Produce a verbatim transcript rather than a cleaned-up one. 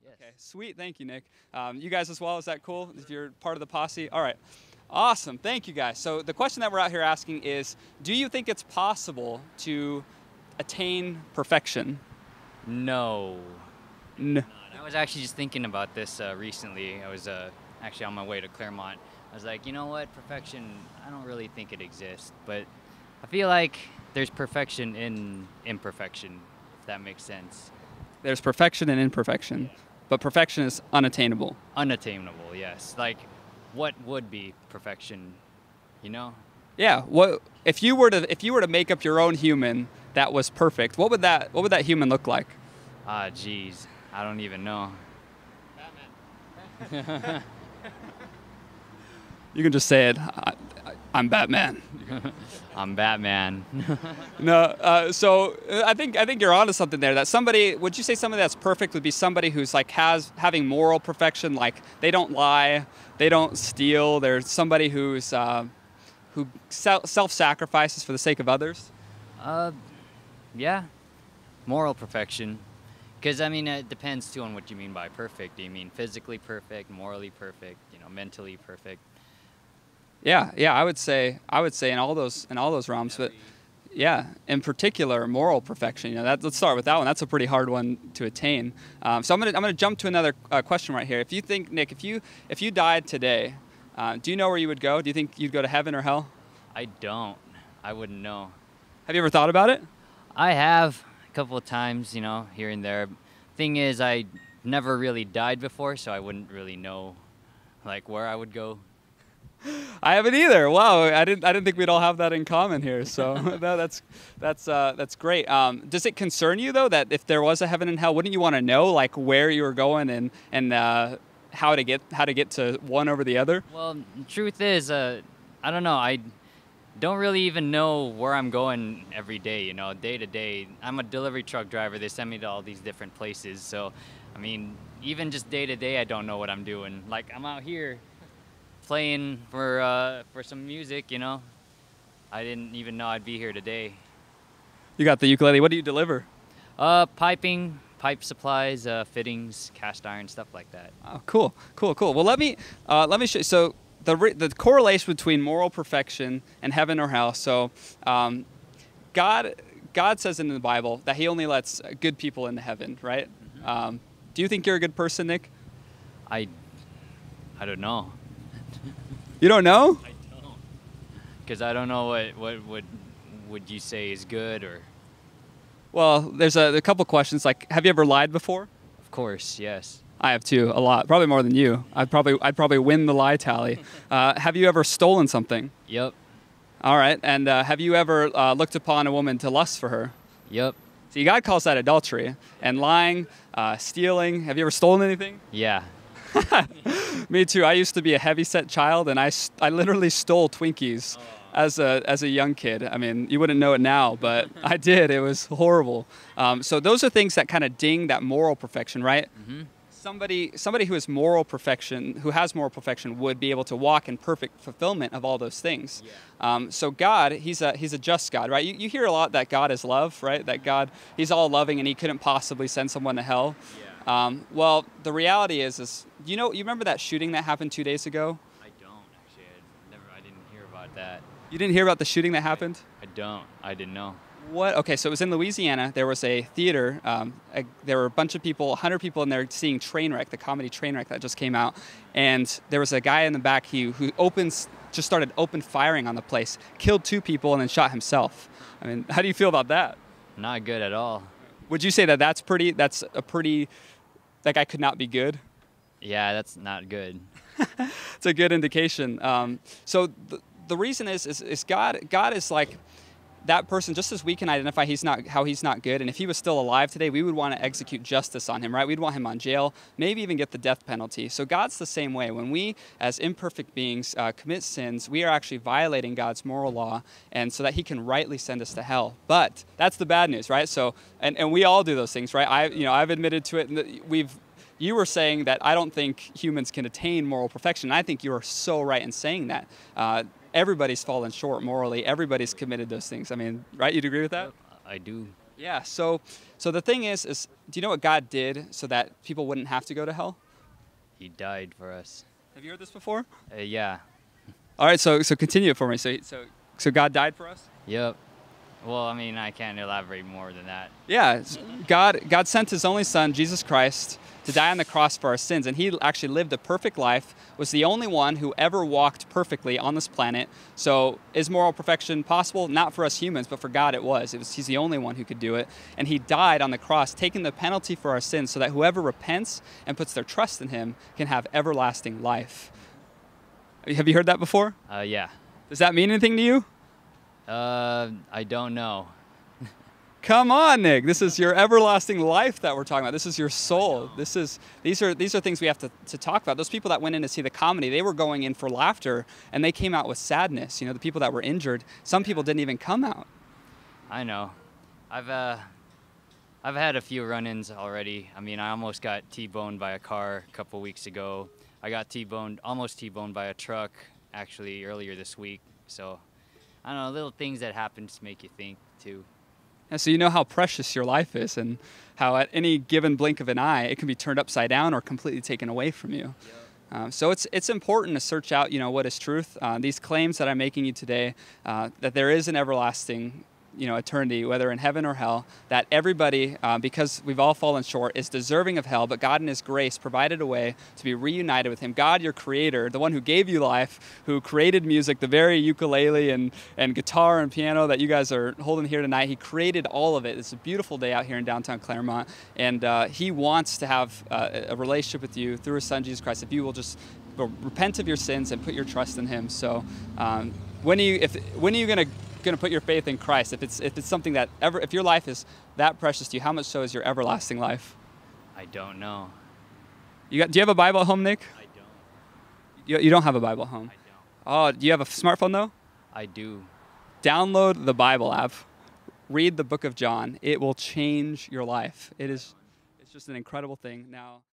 Yes. Okay, sweet. Thank you, Nick. Um, you guys as well. Is that cool? If you're part of the posse. All right. Awesome. Thank you, guys. So the question that we're out here asking is, do you think it's possible to attain perfection? No. No. I was actually just thinking about this uh, recently. I was uh, actually on my way to Claremont. I was like, you know what, perfection, I don't really think it exists, but I feel like there's perfection in imperfection, if that makes sense. There's perfection and imperfection, but perfection is unattainable. Unattainable, yes. Like, what would be perfection, you know? Yeah. What if you were to if you were to make up your own human that was perfect? What would that what would that human look like? Ah, geez, I don't even know. Batman. You can just say it. I, I, I'm Batman. I'm Batman. No, uh, so uh, I think I think you're onto something there. That somebody, would you say somebody that's perfect would be somebody who's like has having moral perfection, like they don't lie, they don't steal. They're somebody who's uh, who self sacrifices for the sake of others. Uh, yeah, moral perfection. Because, I mean, it depends, too, on what you mean by perfect. Do you mean physically perfect, morally perfect, you know, mentally perfect? Yeah, yeah, I would say I would say in all those in all those realms, but yeah, in particular, moral perfection. You know, that, let's start with that one. That's a pretty hard one to attain. Um, so I'm gonna I'm gonna jump to another uh, question right here. If you think, Nick, if you if you died today, uh, do you know where you would go? Do you think you'd go to heaven or hell? I don't. I wouldn't know. Have you ever thought about it? I have a couple of times, you know, here and there. Thing is, I never really died before, so I wouldn't really know, like, where I would go. I haven't either. Wow, I didn't. I didn't think we'd all have that in common here. So that, that's that's uh, that's great. Um, does it concern you though that if there was a heaven and hell, wouldn't you want to know like where you were going and and uh, how to get how to get to one over the other? Well, the truth is, uh, I don't know. I don't really even know where I'm going every day. You know, day to day. I'm a delivery truck driver. They send me to all these different places. So, I mean, even just day to day, I don't know what I'm doing. Like I'm out here playing for uh, for some music, you know. I didn't even know I'd be here today. You got the ukulele. What do you deliver? Uh, piping, pipe supplies, uh, fittings, cast iron, stuff like that. Oh, cool, cool, cool. Well, let me uh, let me show you. So the re- the correlation between moral perfection and heaven or hell. So um, God God says in the Bible that He only lets good people into heaven, right? Mm-hmm. Um, do you think you're a good person, Nick? I I don't know. You don't know? I don't. Because I don't know what, what would would you say is good or... Well, there's a, a couple questions. Like, have you ever lied before? Of course, yes. I have too, a lot. Probably more than you. I'd probably I'd probably win the lie tally. Uh, have you ever stolen something? Yep. All right. And uh, have you ever uh, looked upon a woman to lust for her? Yep. See, God calls that adultery. And lying, uh, stealing. Have you ever stolen anything? Yeah. Me too. I used to be a heavyset child, and I, I literally stole Twinkies as a as a young kid. I mean, you wouldn't know it now, but I did. It was horrible. Um, so those are things that kind of ding that moral perfection, right? Mm-hmm. Somebody somebody who is moral perfection, who has moral perfection, would be able to walk in perfect fulfillment of all those things. Yeah. Um, so God, he's a he's a just God, right? You, you hear a lot that God is love, right? That God, he's all loving, and he couldn't possibly send someone to hell. Yeah. Um, well, the reality is, is you know, you remember that shooting that happened two days ago? I don't actually. I never. I didn't hear about that. You didn't hear about the shooting that happened? I don't. I didn't know. What? Okay, so it was in Louisiana. There was a theater. Um, a, there were a bunch of people, one hundred people in there seeing Trainwreck, the comedy Trainwreck that just came out. And there was a guy in the back who, who opens, just started open firing on the place, killed two people, and then shot himself. I mean, how do you feel about that? Not good at all. Would you say that that's pretty, that's a pretty, that guy could not be good? Yeah, that's not good. It's a good indication. Um, so the, the reason is, is, is God, God is like, that person, just as we can identify he's not how he's not good, and if he was still alive today, we would want to execute justice on him, right? We'd want him on jail, maybe even get the death penalty. So God's the same way. When we, as imperfect beings, uh, commit sins, we are actually violating God's moral law, and so that he can rightly send us to hell. But that's the bad news, right? So, and, and we all do those things, right? I, you know, I've admitted to it, and we've. You were saying that I don't think humans can attain moral perfection. I think you are so right in saying that. Uh, everybody's fallen short morally. Everybody's committed those things. I mean, right? You'd agree with that? I do. Yeah. So, so the thing is, is do you know what God did so that people wouldn't have to go to hell? He died for us. Have you heard this before? Uh, yeah. All right. So, so continue it for me. So, so, so God died for us. Yep. Well, I mean, I can't elaborate more than that. Yeah. God, God sent His only Son, Jesus Christ, to die on the cross for our sins, and He actually lived a perfect life. Was the only one who ever walked perfectly on this planet. So, is moral perfection possible? Not for us humans, but for God it was. It was He's the only one who could do it, and He died on the cross, taking the penalty for our sins, so that whoever repents and puts their trust in Him can have everlasting life. Have you heard that before? Uh, yeah. Does that mean anything to you? Uh, I don't know. Come on, Nick. This is your everlasting life that we're talking about. This is your soul. This is these are these are things we have to, to talk about. Those people that went in to see the comedy, they were going in for laughter, and they came out with sadness. You know, the people that were injured, some people didn't even come out. I know. I've uh, I've had a few run-ins already. I mean, I almost got T-boned by a car a couple weeks ago. I got T-boned, almost T-boned by a truck, actually earlier this week. So, I don't know, little things that happen to make you think too. And so you know how precious your life is, and how at any given blink of an eye, it can be turned upside down or completely taken away from you. Yep. Um, so it's it's important to search out, you know, what is truth. Uh, these claims that I'm making you today, uh, that there is an everlasting, you know, eternity, whether in heaven or hell, that everybody, uh, because we've all fallen short, is deserving of hell, but God in His grace provided a way to be reunited with Him. God, your creator, the one who gave you life, who created music, the very ukulele and, and guitar and piano that you guys are holding here tonight, He created all of it. It's a beautiful day out here in downtown Claremont, and uh, He wants to have uh, a relationship with you through His Son, Jesus Christ, if you will just repent of your sins and put your trust in Him. So um, when are you, if, when are you going to going to put your faith in Christ? If it's if it's something that ever if your life is that precious to you, how much so is your everlasting life? I don't know. You got? Do you have a Bible at home, Nick? I don't. You, you don't have a Bible at home. I don't. Oh, do you have a smartphone though? I do. Download the Bible app. Read the book of John. It will change your life. It is. It's just an incredible thing. Now.